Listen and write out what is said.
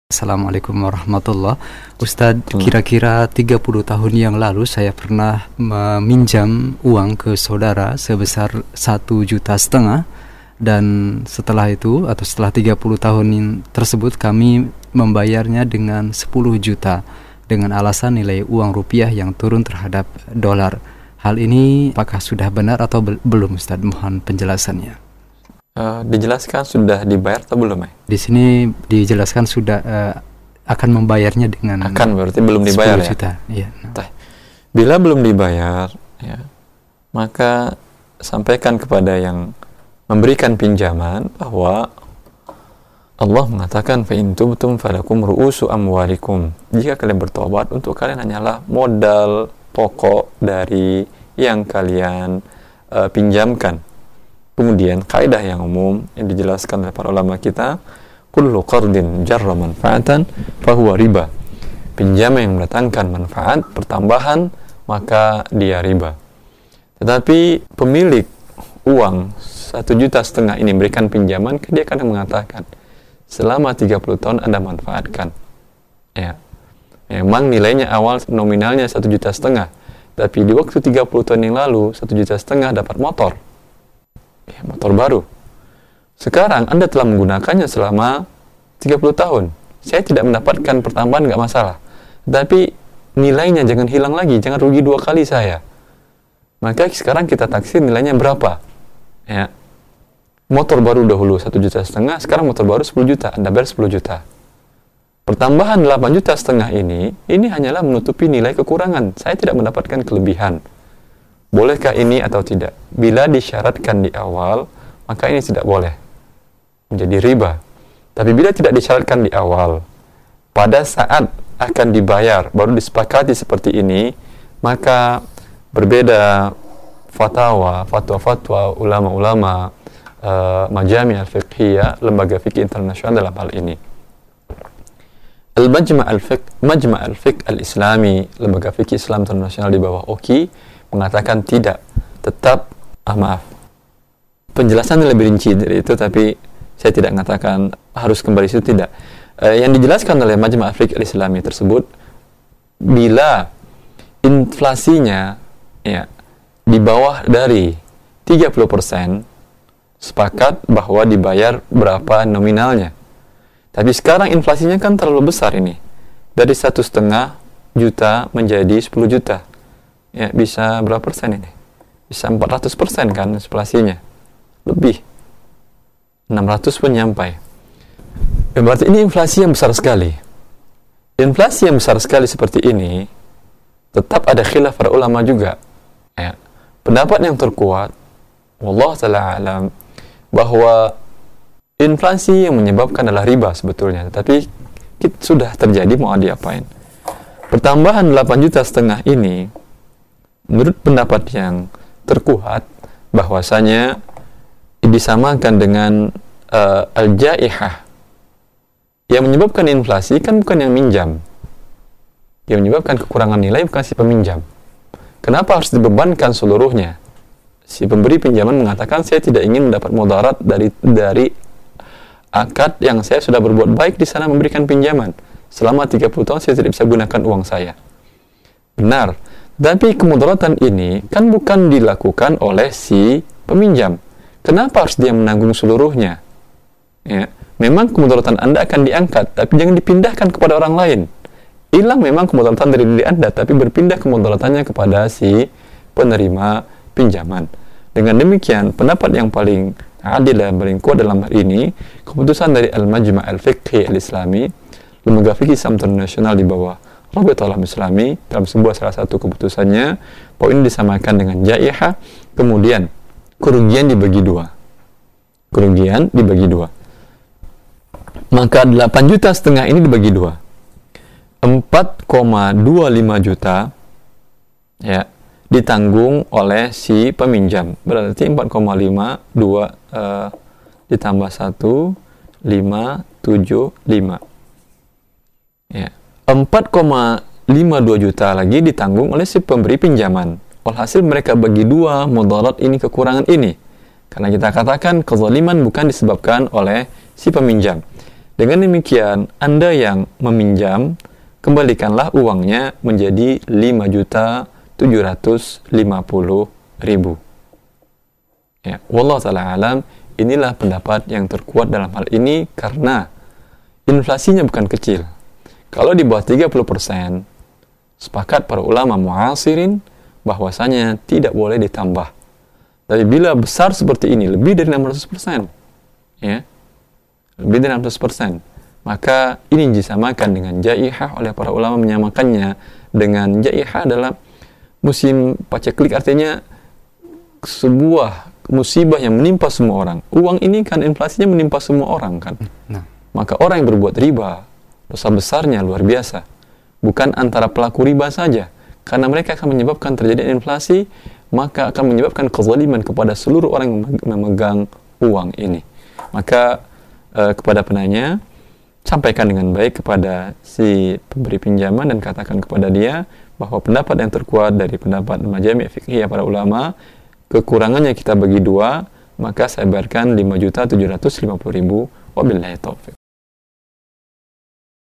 Assalamualaikum warahmatullah. Ustadz, kira-kira 30 tahun yang lalu saya pernah meminjam uang ke saudara sebesar 1,5 juta, dan setelah itu atau setelah 30 tahun tersebut kami membayarnya dengan 10 juta dengan alasan nilai uang rupiah yang turun terhadap dolar. Hal ini apakah sudah benar atau belum, Ustadz? Mohon penjelasannya. Dijelaskan sudah dibayar atau belum ya? Di sini dijelaskan sudah akan membayarnya dengan berarti belum dibayar 10 juta. Ya? Bila belum dibayar, ya, maka sampaikan kepada yang memberikan pinjaman bahwa Allah mengatakan fa in tubtum falakum ru'usu amwalikum. Jika kalian bertobat, untuk kalian hanyalah modal pokok dari yang kalian pinjamkan. Kemudian kaidah yang umum yang dijelaskan oleh para ulama kita, kullu qardin jarra manfaatan fahuwa riba. Pinjaman yang mendatangkan manfaat pertambahan maka dia riba. Tetapi pemilik uang 1,5 juta ini memberikan pinjaman, dia kadang mengatakan selama 30 tahun Anda manfaatkan. Ya. Memang nilainya awal nominalnya 1,5 juta, tapi di waktu 30 tahun yang lalu 1,5 juta dapat motor. Motor baru. Sekarang Anda telah menggunakannya selama 30 tahun. Saya tidak mendapatkan pertambahan, nggak masalah. Tapi nilainya jangan hilang lagi, jangan rugi 2 kali saya. Maka sekarang kita taksir nilainya berapa? Ya. Motor baru dahulu 1,5 juta, sekarang motor baru 10 juta, Anda bayar 10 juta. Pertambahan 8,5 juta ini hanyalah menutupi nilai kekurangan. Saya tidak mendapatkan kelebihan. Bolehkah ini atau tidak? Bila disyaratkan di awal, maka ini tidak boleh, menjadi riba. Tapi bila tidak disyaratkan di awal, pada saat akan dibayar, baru disepakati seperti ini, maka berbeda fatwa ulama-ulama majami' al-fiqhiyah, lembaga fikih internasional dalam hal ini. Majma' al-fiqh al-islami, lembaga fikih Islam internasional di bawah OKI, mengatakan tidak, tetap penjelasan lebih rinci dari itu, tapi saya tidak mengatakan harus kembali situ, tidak. Yang dijelaskan oleh Majma' al-Fiqh al-Islami tersebut, bila inflasinya ya di bawah dari 30%, sepakat bahwa dibayar berapa nominalnya. Tapi sekarang inflasinya kan terlalu besar ini, dari 1,5 juta menjadi 10 juta. Ya, bisa berapa persen ini? Bisa 400% kan inflasinya. Lebih. 600 pun nyampai. Ya, berarti ini inflasi yang besar sekali. Inflasi yang besar sekali seperti ini, tetap ada khilaf para ulama juga. Ya. Pendapat yang terkuat, wallahu ta'ala alam, bahwa inflasi yang menyebabkan adalah riba sebetulnya. Tapi sudah terjadi, mau diapain? Pertambahan 8,5 juta ini, menurut pendapat yang terkuat, bahwasanya disamakan dengan al-jaihah. Yang menyebabkan inflasi kan bukan yang minjam. Yang menyebabkan kekurangan nilai bukan si peminjam. Kenapa harus dibebankan seluruhnya? Si pemberi pinjaman mengatakan, saya tidak ingin mendapat mudarat dari akad yang saya sudah berbuat baik di sana memberikan pinjaman. Selama 30 tahun saya tidak bisa gunakan uang saya. Benar. Tapi kemudaratan ini kan bukan dilakukan oleh si peminjam. Kenapa harus dia menanggung seluruhnya? Ya, memang kemudaratan Anda akan diangkat, tapi jangan dipindahkan kepada orang lain. Hilang memang kemudaratan dari diri Anda, tapi berpindah kemudaratannya kepada si penerima pinjaman. Dengan demikian, pendapat yang paling adil dan paling kuat dalam hal ini, keputusan dari Al-Majma' al-Fiqhi al-Islami, lembaga fikih Islam internasional di bawah Rabitatul Alam Islami, dalam salah satu keputusannya, poin ini disamakan dengan jaihah, kemudian kerugian dibagi 2. Kerugian dibagi 2. Maka 8,5 juta ini dibagi 2. 4,25 juta ya ditanggung oleh si peminjam. Berarti 4,5 ditambah 1, 5, 7, 5. Ya. 4,52 juta lagi ditanggung oleh si pemberi pinjaman. Walhasil mereka bagi 2 mudarat ini, kekurangan ini. Karena kita katakan kezaliman bukan disebabkan oleh si peminjam. Dengan demikian, Anda yang meminjam, kembalikanlah uangnya menjadi 5.750.000. Ya, wallahu ta'ala alam, inilah pendapat yang terkuat dalam hal ini karena inflasinya bukan kecil. Kalau di bawah 30%, sepakat para ulama muasirin bahwasanya tidak boleh ditambah. Tapi bila besar seperti ini, lebih dari 600%, ya, lebih dari 600%, maka ini disamakan dengan jaihah. Oleh para ulama menyamakannya dengan jaihah adalah musim paceklik, artinya sebuah musibah yang menimpa semua orang. Uang ini kan inflasinya menimpa semua orang kan. Maka orang yang berbuat riba, dosa besarnya luar biasa. Bukan antara pelaku riba saja, karena mereka akan menyebabkan terjadi inflasi, maka akan menyebabkan kezaliman kepada seluruh orang yang memegang uang ini. Maka kepada penanya, sampaikan dengan baik kepada si pemberi pinjaman dan katakan kepada dia bahwa pendapat yang terkuat dari pendapat majami' fiqhiyah para ulama, kekurangannya kita bagi dua, maka saya bayarkan 5.750.000. Wabillahi taufiq.